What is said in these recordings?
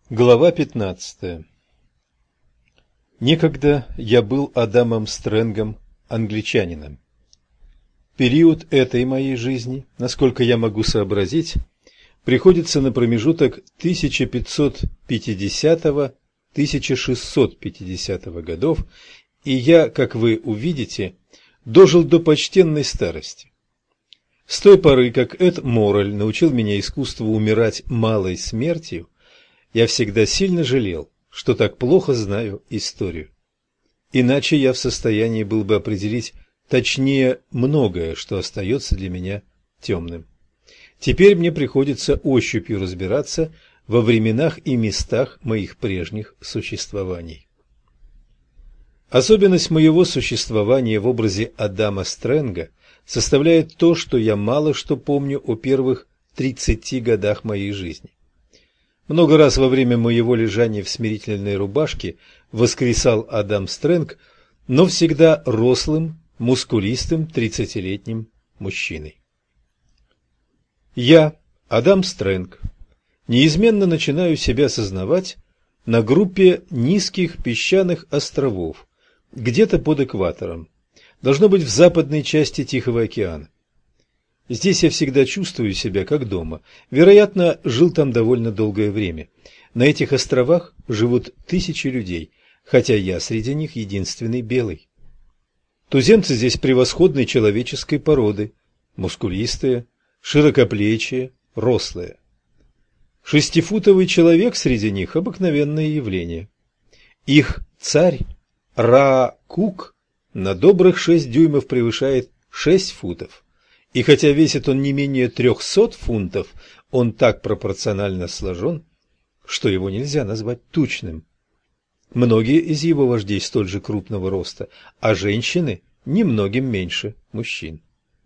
Глава 15. Некогда я был Адамом Стрэнгом, англичанином. Период этой моей жизни, насколько я могу сообразить, приходится на промежуток 1550-1650 годов, и я, как вы увидите, дожил до почтенной старости. С той поры, как Эд Моррель научил меня искусству умирать малой смертью, я всегда сильно жалел, что так плохо знаю историю. Иначе я в состоянии был бы определить точнее многое, что остается для меня темным. Теперь мне приходится ощупью разбираться во временах и местах моих прежних существований. Особенность моего существования в образе Адама Стрэнга составляет то, что я мало что помню о первых 30 годах моей жизни. Много раз во время моего лежания в смирительной рубашке воскресал Адам Стрэнг, но всегда рослым, мускулистым 30-летним мужчиной. Я, Адам Стрэнг, неизменно начинаю себя сознавать на группе низких песчаных островов, где-то под экватором, должно быть в западной части Тихого океана. Здесь я всегда чувствую себя как дома. Вероятно, жил там довольно долгое время. На этих островах живут тысячи людей, хотя я среди них единственный белый. Туземцы здесь превосходной человеческой породы, мускулистые, широкоплечие, рослые. Шестифутовый человек среди них – обыкновенное явление. Их царь Ра-Кук на добрых 6 дюймов превышает 6 футов. И хотя весит он не менее 300 фунтов, он так пропорционально сложен, что его нельзя назвать тучным. Многие из его вождей столь же крупного роста, а женщины немногим меньше мужчин.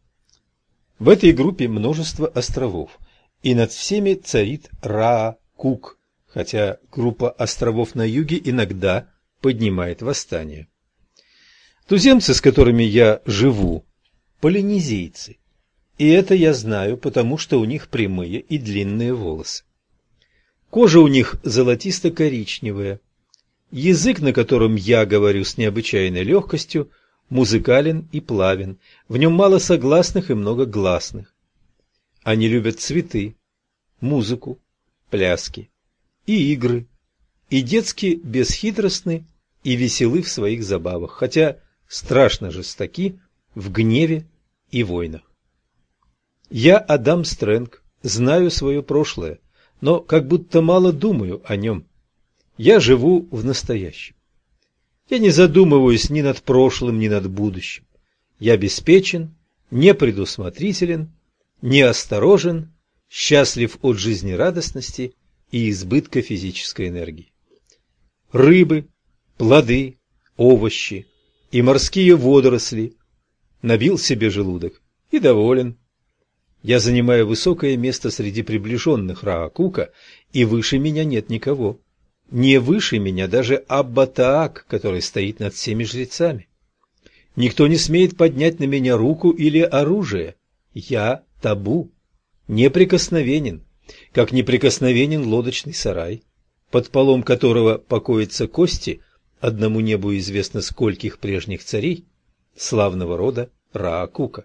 В этой группе множество островов, и над всеми царит Ра-Кук, хотя группа островов на юге иногда поднимает восстание. Туземцы, с которыми я живу, полинезийцы. И это я знаю, потому что у них прямые и длинные волосы. Кожа у них золотисто-коричневая. Язык, на котором я говорю с необычайной легкостью, музыкален и плавен. В нем мало согласных и много гласных. Они любят цветы, музыку, пляски и игры. И детски бесхитростны и веселы в своих забавах, хотя страшно жестоки в гневе и войнах. Я, Адам Стрэнг, знаю свое прошлое, но как будто мало думаю о нем. Я живу в настоящем. Я не задумываюсь ни над прошлым, ни над будущим. Я беспечен, непредусмотрителен, неосторожен, счастлив от жизнерадостности и избытка физической энергии. Рыбы, плоды, овощи и морские водоросли. Набил себе желудок и доволен. Я занимаю высокое место среди приближенных Ра-Кука, и выше меня нет никого. Не выше меня даже Абба-Таак, который стоит над всеми жрецами. Никто не смеет поднять на меня руку или оружие. Я табу, неприкосновенен, как неприкосновенен лодочный сарай, под полом которого покоятся кости одному небу известно скольких прежних царей славного рода Ра-Кука.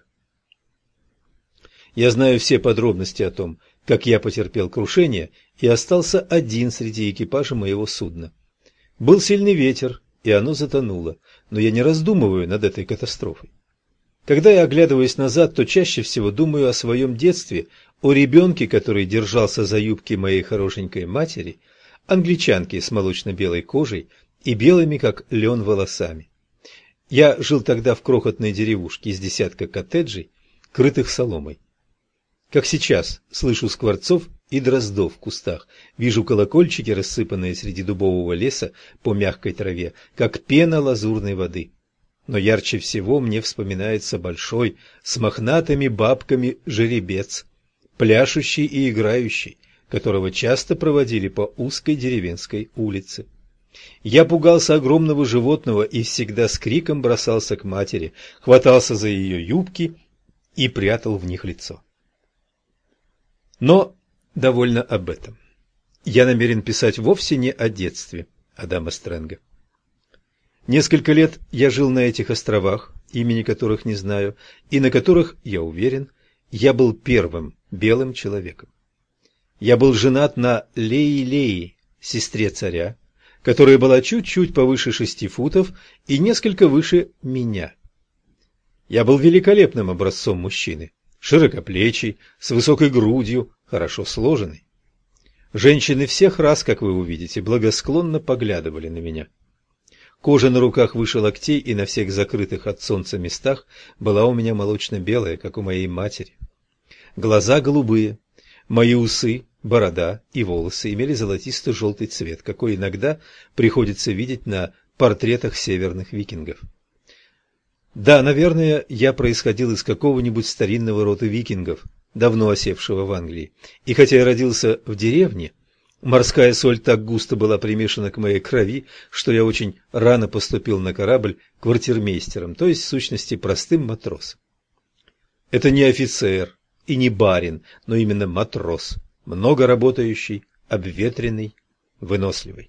Я знаю все подробности о том, как я потерпел крушение и остался один среди экипажа моего судна. Был сильный ветер, и оно затонуло, но я не раздумываю над этой катастрофой. Когда я оглядываюсь назад, то чаще всего думаю о своем детстве, о ребенке, который держался за юбки моей хорошенькой матери, англичанки с молочно-белой кожей и белыми, как лен, волосами. Я жил тогда в крохотной деревушке из десятка коттеджей, крытых соломой. Как сейчас, слышу скворцов и дроздов в кустах, вижу колокольчики, рассыпанные среди дубового леса по мягкой траве, как пена лазурной воды. Но ярче всего мне вспоминается большой, с мохнатыми бабками жеребец, пляшущий и играющий, которого часто проводили по узкой деревенской улице. Я пугался огромного животного и всегда с криком бросался к матери, хватался за ее юбки и прятал в них лицо. Но довольно об этом. Я намерен писать вовсе не о детстве Адама Стрэнга. Несколько лет я жил на этих островах, имени которых не знаю, и на которых, я уверен, я был первым белым человеком. Я был женат на Леи-Леи, сестре царя, которая была чуть-чуть повыше 6 футов и несколько выше меня. Я был великолепным образцом мужчины, широкоплечий, с высокой грудью, хорошо сложенный. Женщины всех рас, как вы увидите, благосклонно поглядывали на меня. Кожа на руках выше локтей и на всех закрытых от солнца местах была у меня молочно-белая, как у моей матери. Глаза голубые, мои усы, борода и волосы имели золотисто-желтый цвет, какой иногда приходится видеть на портретах северных викингов. Да, наверное, я происходил из какого-нибудь старинного рода викингов, давно осевшего в Англии, и хотя я родился в деревне, морская соль так густо была примешана к моей крови, что я очень рано поступил на корабль квартирмейстером, то есть, в сущности, простым матросом. Это не офицер и не барин, но именно матрос, много работающий, обветренный, выносливый.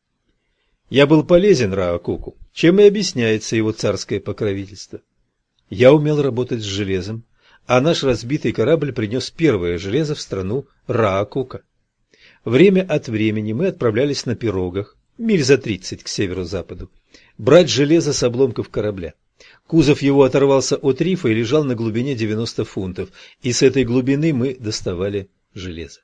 Я был полезен Раакуку, чем и объясняется его царское покровительство. Я умел работать с железом, а наш разбитый корабль принес первое железо в страну Раакука. Время от времени мы отправлялись на пирогах, миль за 30 к северо-западу, брать железо с обломков корабля. Кузов его оторвался от рифа и лежал на глубине 90 фунтов, и с этой глубины мы доставали железо.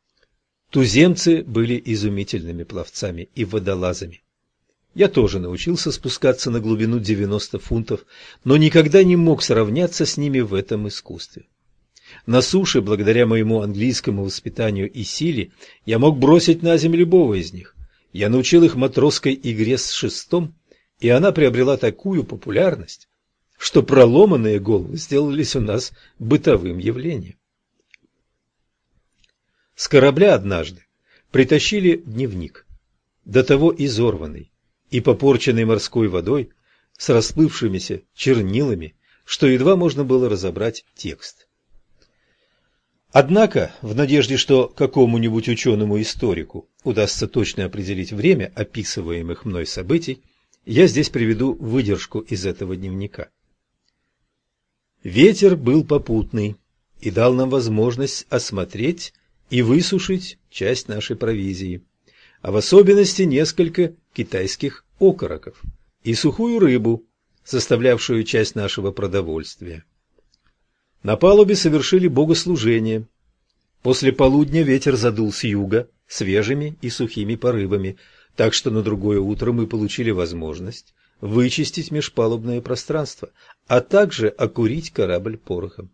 Туземцы были изумительными пловцами и водолазами. Я тоже научился спускаться на глубину 90 фунтов, но никогда не мог сравняться с ними в этом искусстве. На суше, благодаря моему английскому воспитанию и силе, я мог бросить на землю любого из них. Я научил их матросской игре с шестом, и она приобрела такую популярность, что проломанные головы сделались у нас бытовым явлением. С корабля однажды притащили дневник, до того изорванный и попорченный морской водой, с расплывшимися чернилами, что едва можно было разобрать текст. Однако, в надежде, что какому-нибудь ученому-историку удастся точно определить время описываемых мной событий, я здесь приведу выдержку из этого дневника. Ветер был попутный и дал нам возможность осмотреть и высушить часть нашей провизии, а в особенности несколько китайских окороков и сухую рыбу, составлявшую часть нашего продовольствия. На палубе совершили богослужение. После полудня ветер задул с юга свежими и сухими порывами, так что на другое утро мы получили возможность вычистить межпалубное пространство, а также окурить корабль порохом.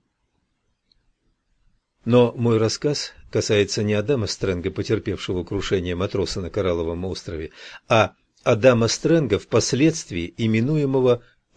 Но мой рассказ касается не Адама Стрэнга, потерпевшего крушение матроса на Коралловом острове, а Адама Стрэнга, впоследствии именуемого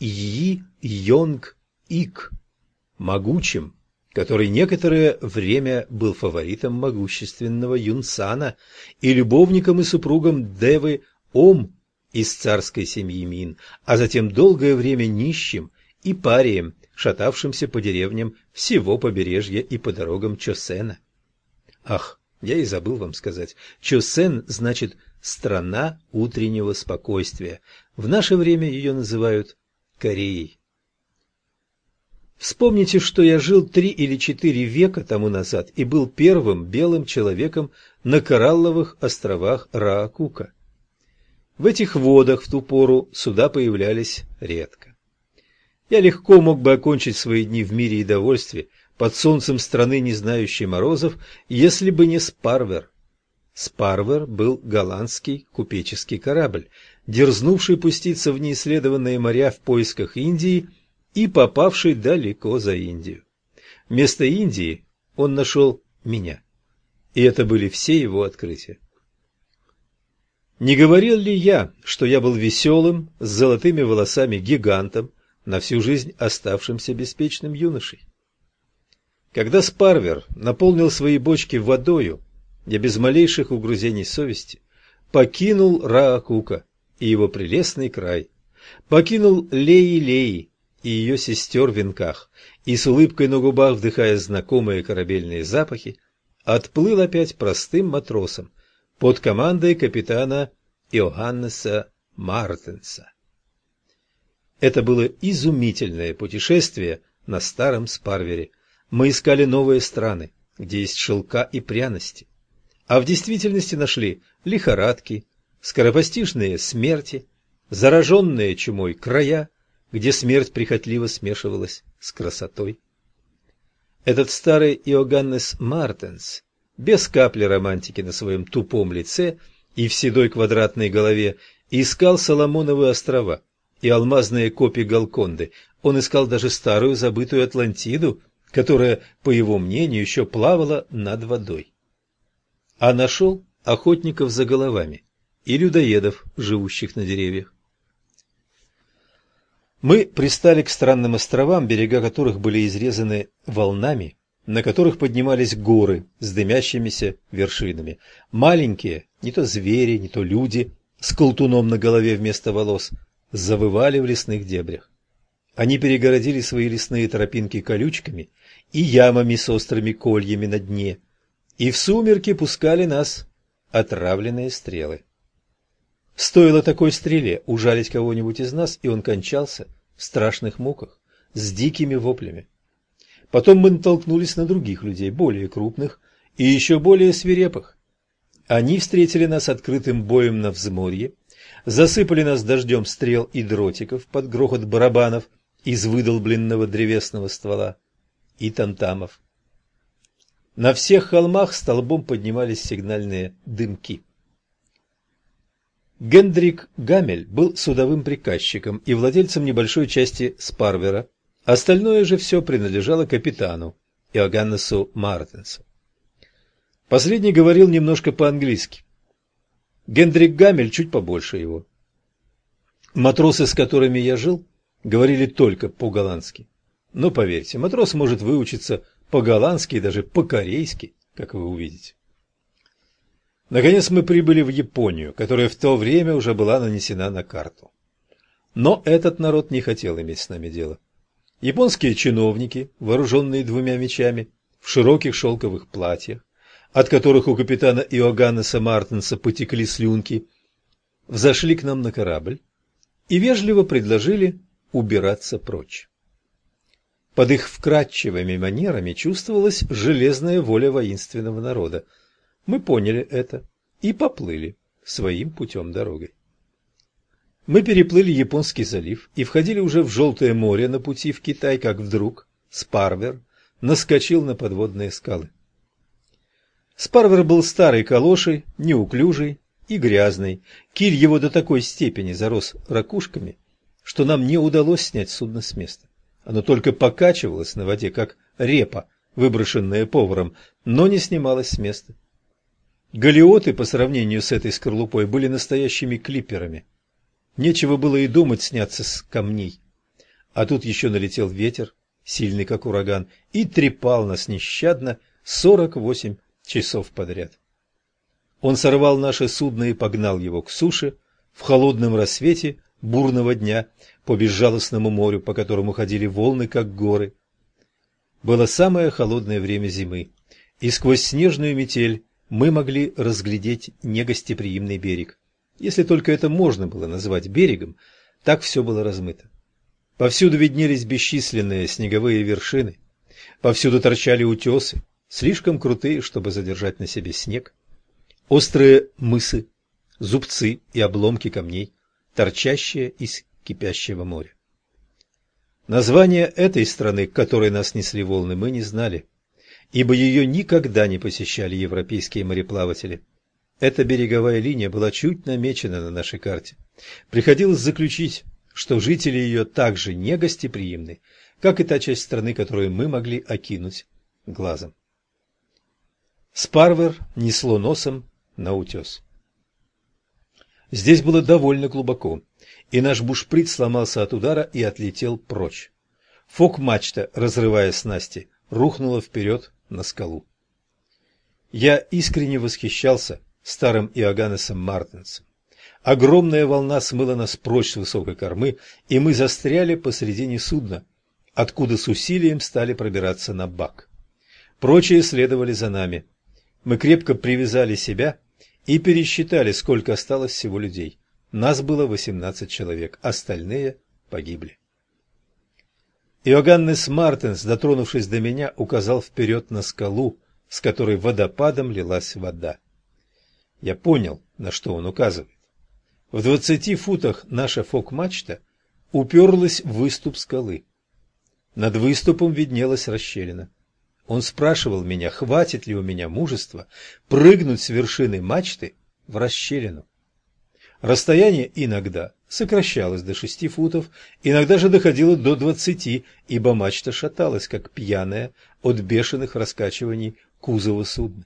Йонг-Ик, могучим, который некоторое время был фаворитом могущественного Юнсана и любовником и супругом Девы Ом из царской семьи Мин, а затем долгое время нищим и парием, шатавшимся по деревням всего побережья и по дорогам Чосена. Ах, я и забыл вам сказать, Чосен значит «страна утреннего спокойствия». В наше время ее называют Кореей. Вспомните, что я жил 3 или 4 века тому назад и был первым белым человеком на Коралловых островах Раакука. В этих водах в ту пору суда появлялись редко. Я легко мог бы окончить свои дни в мире и довольстве под солнцем страны, не знающей морозов, если бы не Спарвер. Спарвер был голландский купеческий корабль, дерзнувший пуститься в неисследованные моря в поисках Индии и попавший далеко за Индию. Вместо Индии он нашел меня, и это были все его открытия. Не говорил ли я, что я был веселым, с золотыми волосами гигантом, на всю жизнь оставшимся беспечным юношей? Когда Спарвер наполнил свои бочки водою, я без малейших угрызений совести покинул Раакука и его прелестный край, покинул Леи-Леи и ее сестер в венках, и с улыбкой на губах, вдыхая знакомые корабельные запахи, отплыл опять простым матросом под командой капитана Иоганнеса Мартенса. Это было изумительное путешествие на старом Спарвере. Мы искали новые страны, где есть шелка и пряности, а в действительности нашли лихорадки, скоропостижные смерти, зараженные чумой края, где смерть прихотливо смешивалась с красотой. Этот старый Иоганнес Мартенс, без капли романтики на своем тупом лице и в седой квадратной голове, искал Соломоновы острова и алмазные копи Голконды. Он искал даже старую забытую Атлантиду, которая, по его мнению, еще плавала над водой. А нашел охотников за головами и людоедов, живущих на деревьях. Мы пристали к странным островам, берега которых были изрезаны волнами, на которых поднимались горы с дымящимися вершинами. Маленькие, не то звери, не то люди, с колтуном на голове вместо волос, завывали в лесных дебрях. Они перегородили свои лесные тропинки колючками и ямами с острыми кольями на дне, и в сумерки пускали нас отравленные стрелы. Стоило такой стреле ужалить кого-нибудь из нас, и он кончался в страшных муках, с дикими воплями. Потом мы натолкнулись на других людей, более крупных и еще более свирепых. Они встретили нас открытым боем на взморье, засыпали нас дождем стрел и дротиков под грохот барабанов из выдолбленного древесного ствола и тамтамов. На всех холмах столбом поднимались сигнальные дымки. Гендрик Гамель был судовым приказчиком и владельцем небольшой части Спарвера, остальное же все принадлежало капитану Иоганнесу Мартенсу. Последний говорил немножко по-английски. Гендрик Гамель чуть побольше его. Матросы, с которыми я жил, говорили только по-голландски. Но поверьте, матрос может выучиться по-голландски и даже по-корейски, как вы увидите. Наконец мы прибыли в Японию, которая в то время уже была нанесена на карту. Но этот народ не хотел иметь с нами дело. Японские чиновники, вооруженные двумя мечами, в широких шелковых платьях, от которых у капитана Иоганнеса Мартенса потекли слюнки, взошли к нам на корабль и вежливо предложили убираться прочь. Под их вкрадчивыми манерами чувствовалась железная воля воинственного народа. Мы поняли это и поплыли своим путем дорогой. Мы переплыли Японский залив и входили уже в Желтое море на пути в Китай, как вдруг Спарвер наскочил на подводные скалы. Спарвер был старой калошей, неуклюжий и грязный. Киль его до такой степени зарос ракушками, что нам не удалось снять судно с места. Оно только покачивалось на воде, как репа, выброшенная поваром, но не снималось с места. Галиоты по сравнению с этой скорлупой были настоящими клипперами. Нечего было и думать сняться с камней. А тут еще налетел ветер, сильный как ураган, и трепал нас нещадно 48 часов подряд. Он сорвал наше судно и погнал его к суше в холодном рассвете бурного дня по безжалостному морю, по которому ходили волны, как горы. Было самое холодное время зимы, и сквозь снежную метель мы могли разглядеть негостеприимный берег. Если только это можно было назвать берегом, так все было размыто. Повсюду виднелись бесчисленные снеговые вершины, повсюду торчали утесы, слишком крутые, чтобы задержать на себе снег, острые мысы, зубцы и обломки камней, торчащие из кипящего моря. Название этой страны, к которой нас несли волны, мы не знали, ибо ее никогда не посещали европейские мореплаватели. Эта береговая линия была чуть намечена на нашей карте. Приходилось заключить, что жители ее так же негостеприимны, как и та часть страны, которую мы могли окинуть глазом. Спарвер несло носом на утес. Здесь было довольно глубоко, и наш бушприт сломался от удара и отлетел прочь. Фок-мачта, разрывая снасти, рухнула вперед на скалу. Я искренне восхищался старым Иоганнесом Мартенсом. Огромная волна смыла нас прочь с высокой кормы, и мы застряли посредине судна, откуда с усилием стали пробираться на бак. Прочие следовали за нами. Мы крепко привязали себя и пересчитали, сколько осталось всего людей. Нас было 18 человек, остальные погибли. Иоганнес Мартенс, дотронувшись до меня, указал вперед на скалу, с которой водопадом лилась вода. Я понял, на что он указывает. В 20 футах наша фок-мачта уперлась в выступ скалы. Над выступом виднелась расщелина. Он спрашивал меня, хватит ли у меня мужества прыгнуть с вершины мачты в расщелину. Расстояние иногда сокращалось до 6 футов, иногда же доходило до 20, ибо мачта шаталась, как пьяная от бешеных раскачиваний кузова судна.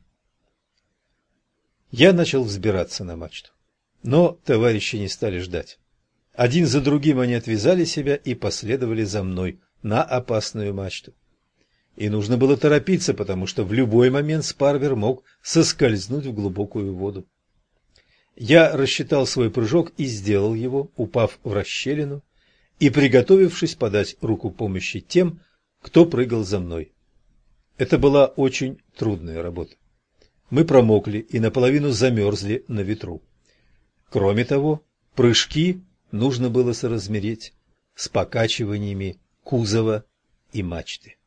Я начал взбираться на мачту, но товарищи не стали ждать. Один за другим они отвязали себя и последовали за мной на опасную мачту. И нужно было торопиться, потому что в любой момент Спарвер мог соскользнуть в глубокую воду. Я рассчитал свой прыжок и сделал его, упав в расщелину и приготовившись подать руку помощи тем, кто прыгал за мной. Это была очень трудная работа. Мы промокли и наполовину замерзли на ветру. Кроме того, прыжки нужно было соразмерить с покачиваниями кузова и мачты.